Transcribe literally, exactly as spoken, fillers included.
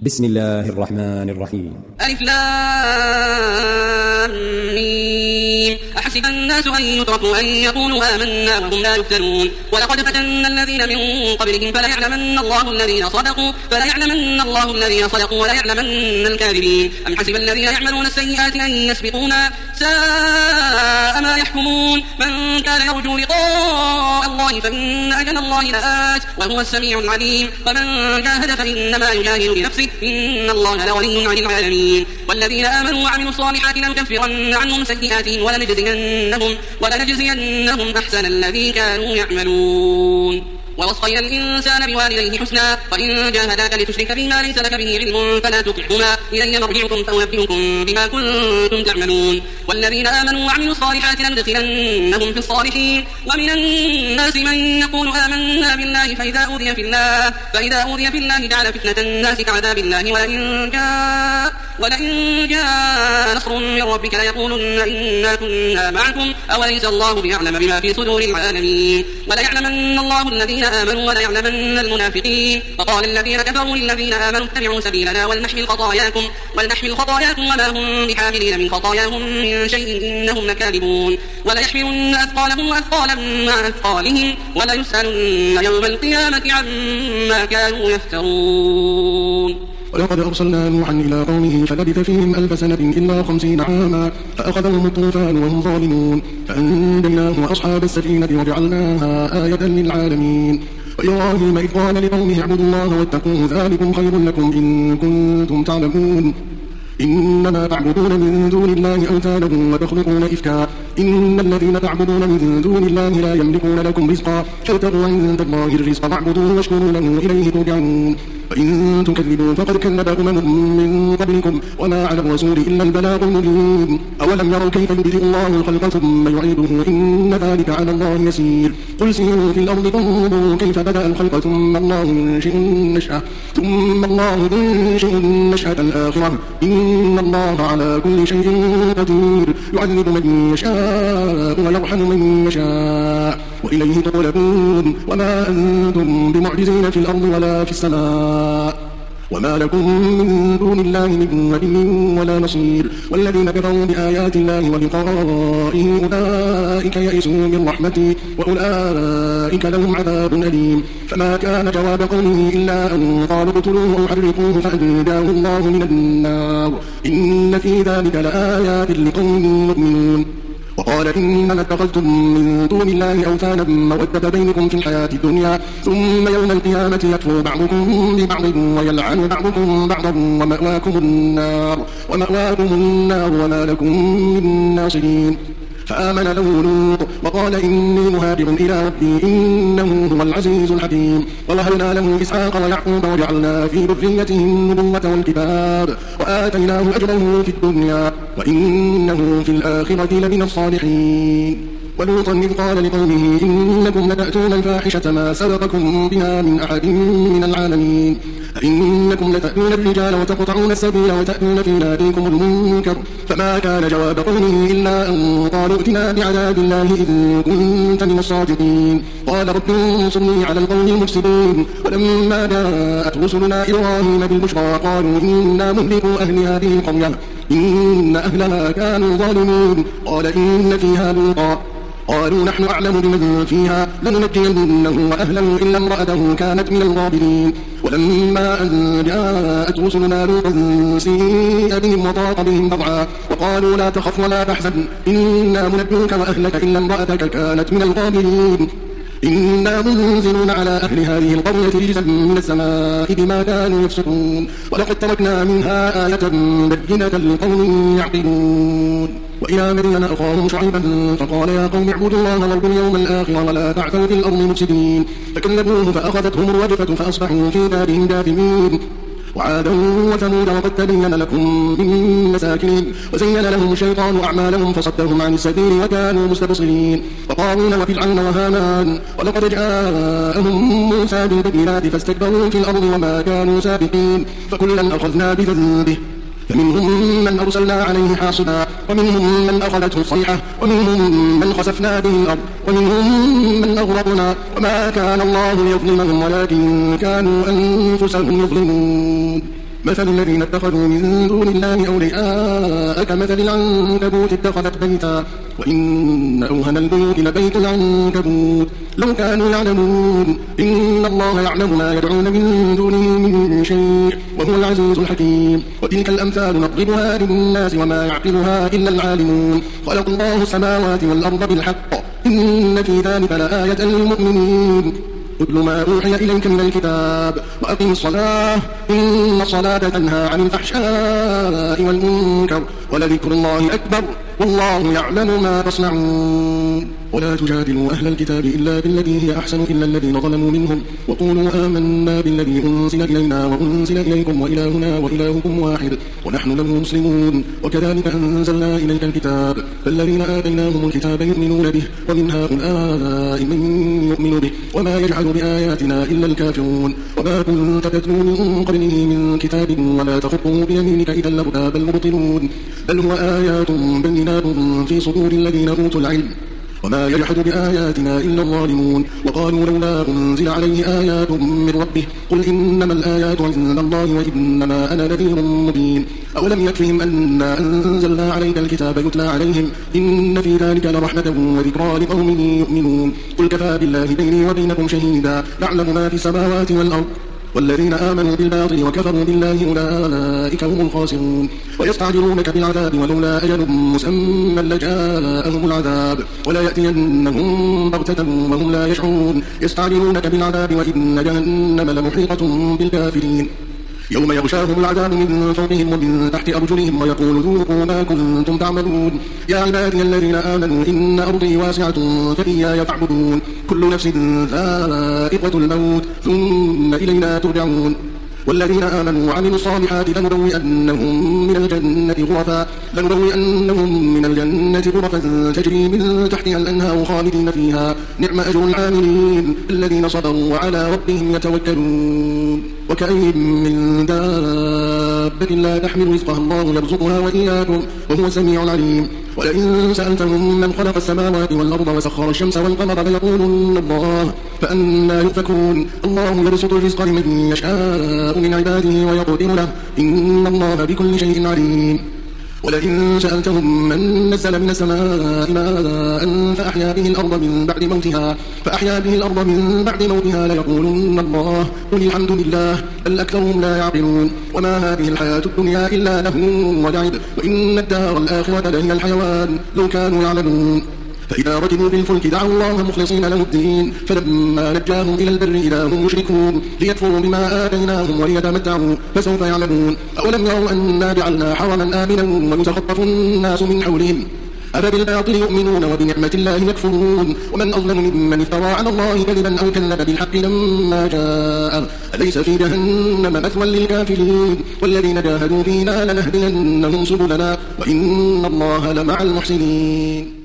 بسم الله الرحمن الرحيم. ألف لام ميم. أحسب الناس أن يتركوا أن يقولوا آمنا وهم لا يفتنون ولقد فتنا الذين من قبلهم فليعلمن الله الذين صدقوا فليعلمن الله الذين صدقوا وليعلمن الكاذبين. أم حسب الذين يعملون السيئات أن يسبقونا ساء ما يحكمون. من كان يرجو لقاء الله فإن أجل الله لآت وهو السميع العليم. ومن جاهد فإنما يجاهد بنفسه إن الله لغني عن العالمين. والذين آمنوا وعملوا الصالحات لنكفرن عنهم سيئاتهم ولنجزينهم, ولنجزينهم أحسن الذي كانوا يعملون. ووصينا الإنسان بوالديه حسنا وإن جاهداك لتشرك بما ليس لك به علم فلا تطعهما إلي مرجعكم فأنبئكم بما كنتم تعملون. والذين آمنوا وعملوا الصالحات لندخلنهم في الصالحين. ومن الناس من يقول آمنا بالله فإذا أوذي في الله فإذا أوذي في الله جعل فتنة الناس كعذاب الله ولئن جاء ولئن جاء نصر من ربك ليقولن إنا كنا معكم أوليس الله بيعلم بما في صدور العالمين. وليعلمن الله الذين آمنوا وليعلمن المنافقين. وقال الذين كفروا للذين آمنوا اتبعوا سبيلنا ولنحمل خطاياكم ولنحمل خطاياكم وما هم بحاملين من خطاياهم من شيء إنهم لكاذبون. وليحملن أثقالهم وأثقالا مع أثقالهم وليسألن يوم القيامة عما كانوا يفترون. ولقد أرسلنا نوحا إلى قومه فلبث فيهم ألف سنة إلا خمسين عاما فأخذهم الطوفان وهم ظالمون فأنجيناه وأصحاب السفينة وجعلناها آية للعالمين. وإبراهيم إذ قال لقومه اعبدوا الله واتقوه ذلكم خير لكم إن كنتم تعلمون. إنما تعبدون من دون الله أوثانا وتخلقون إفكا إن الذين تعبدون من دون الله لا يملكون لكم رزقا فابتغوا عند الله الرزق واعبدوه واشكروا له إليه ترجعون. وإن تكذبوا فقد كذب أمم من قبلكم وما على الرسول إلا البلاغ المبين. أولم يروا كيف يبدئ الله الخلق ثم يعيده إن ذلك على الله يسير. قل سيروا في الأرض فانظروا كيف بدأ الخلق ثم الله ينشئ النشأة ثم الله ينشئ النشأة الآخرة إن الله على كل شيء قدير. يعذب من يشاء ويرحم من يشاء وإليه تقلبون. وما أنتم بمعجزين في الأرض ولا في السماء وما لكم من دون الله من ولي ولا نصير. والذين كفروا بآيات الله ولقائه أولئك يئسوا من رحمتي وأولئك لهم عذاب أليم. فما كان جواب قومه إلا أن قالوا اقتلوه أو حرقوه فأنجاه الله من النار إن في ذلك لآيات لقوم يؤمنون. وقال إنما اتخذتم من دون الله أوثانا مودة بينكم في الحياة الدنيا ثم يوم القيامة يكفر بعضكم ببعض ويلعن بعضكم بعضا ومأواكم النار ومأواكم النار وما لكم من ناصرين. فآمن له لوط وقال إني مهاجر إلى ربي إنه هو العزيز الحكيم. ووهبنا له إسحاق ويعقوب وجعلنا في ذريته النبوة والكتاب وآتيناه أجره في الدنيا وإنه في الآخرة لمن الصالحين. ولوطا إذ قال لقومه إنكم لتأتون الفاحشة ما سبقكم بها من أحد من العالمين. أئنكم لتأتون الرجال وتقطعون السبيل وتأتون في ناديكم المنكر. فما كان جواب قومه إلا أن قالوا ائتنا بعذاب الله إن كنت من الصادقين. قال رب انصرني على القوم المفسدين. ولما جاءت رسلنا إبراهيم بالبشرى قالوا إنا مهلكوا أهل هذه القرية إن أهلها كانوا ظالمين. قال إن فيها لوطا قالوا نحن أعلم بمن فيها لننجينه وأهله إلا امرأته كانت من الغابرين. ولما أن جاءت رسلنا لوطا سيء بهم وضاق بهم ضرعا وقالوا لا تخف ولا تحزن إنا منجوك وأهلك إلا امرأتك كانت من الغابرين. إنا منزلون على أهل هذه القرية رجزا من السماء بما كانوا يفسقون. ولقد تركنا منها آية بينة لقوم يعقلون. وإلى مدين أخاهم شعيبا فقال يا قوم اعبدوا الله وارجوا اليوم الآخر ولا تعثوا في الأرض مفسدين. فكذبوه فأخذتهم الرجفة فأصبحوا في دارهم جاثمين. وعادا وثمود وقد تبين لكم من مساكنهم وزين لهم الشيطان أعمالهم فصدهم عن السبيل وكانوا مستبصرين. وقارون وفرعون وهامان ولقد جاءهم موسى بالبينات فاستكبروا في الأرض وما كانوا سابقين. فكلا أخذنا بذنبه فمنهم من أرسلنا عليه حاصبا ومنهم من أخذته الصيحة ومنهم من خسفنا به الأرض ومنهم من أغرقنا وما كان الله ليظلمهم ولكن كانوا أنفسهم يظلمون. مثل الذين اتخذوا من دون الله أولياء كمثل العنكبوت اتخذت بيتا وإن أوهن البيوت لبيت العنكبوت لو كانوا يعلمون إن الله يعلم ما يدعون من دونه من شيء وهو العزيز الحكيم وتلك الأمثال نضربها للناس وما يعقلها إلا العالمون خلق الله السماوات والأرض بالحق إن في ذلك لآية للمؤمنين اتل ما أوحي إليك من الكتاب وأقم الصلاة إن الصلاة تنهى عن الفحشاء والمنكر ولذكر الله أكبر والله يعلم ما تصنعون ولا تجادلوا أهل الكتاب إلا بالتي هي أحسن إلا الذين ظلموا منهم وقولوا آمنا بالذي أنزل إلينا وأنزل إليكم وإلهنا وإلهكم واحد ونحن له مسلمون وكذلك أنزلنا إليك الكتاب فالذين آتيناهم الكتاب يؤمنون به ومن هؤلاء من يؤمن به وما يجعل بآياتنا إلا الكافرون وما كنت تتلو من قبله من كتاب ولا تخطه بيمينك إذا لارتاب المبطلون بل هو آيات بينات في صدور الذين أوتوا العلم وما يجحد بآياتنا إلا الظالمون وقالوا لولا أنزل عليه آيات من ربه قل إنما الآيات عند الله وإنما أنا نذير مبين أولم يكفهم أنا أنزلنا عليك الكتاب يتلى عليهم إن في ذلك لرحمة وذكرى لقوم يؤمنون قل كفى بالله بيني وبينكم شهيدا يعلم ما في السماوات والأرض والذين آمنوا بالباطل وكفروا بالله أولئك هم الخاسرون ويستعجلونك بالعذاب ولولا أجل مسمى لجاءهم العذاب ولا يأتينهم بغتة وهم لا يشعرون يستعجلونك بالعذاب وإن جهنم لمحيطة بالكافرين يوم يغشاهم العذاب من فوقهم ومن تحت أرجلهم ويقول ذوقوا ما كنتم تعملون يا عبادي الذين آمنوا إن أرضي واسعة فإياي فاعبدون كل نفس ذائقة الموت ثم إلينا ترجعون والذين آمنوا وعملوا الصالحات لنبوئنهم من الجنة غرفا لنبوئنهم من الجنة غرفا تجري من تحتها الأنهار خالدين فيها نعم أجر العاملين الذين صبروا وعلى ربهم يتوكلون وكأين من دابة لا تحمل رزقها الله يرزقها وإياكم وهو السميع العليم ولئن سألتهم من خلق السماوات والأرض وسخر الشمس والقمر ليقولن الله فأنى يؤفكون الله يبسط الرزق لمن يشاء من عباده ويقدر له إن الله بكل شيء عليم ولئن سألتهم من نزل من السماء ماء فأحيا به الأرض من بعد موتها فأحيا به الأرض من بعد موتها ليقولن الله قل الحمد لله بل أكثرهم لا يعقلون وما هذه الحياة الدنيا إلا لهو ولعب وإن الدار الآخرة لهي الحيوان لو كانوا يعلمون فإذا ركبوا في الفلك دعوا الله مخلصين له الدين فلما نجاهم إلى البر إذا هم مشركون ليكفروا بما آتيناهم وليتمتعوا فسوف يعلمون أولم يروا أنا جعلنا حرما آمنا ويتخطف الناس من حولهم أفبالباطل يؤمنون وبنعمة الله يكفرون ومن أظلم ممن افترى على الله كذبا أو كذب بالحق لما جاء أليس في جهنم مثوى للكافرين والذين جاهدوا فينا لنهدينهم سبلنا وإن الله لمع المحسنين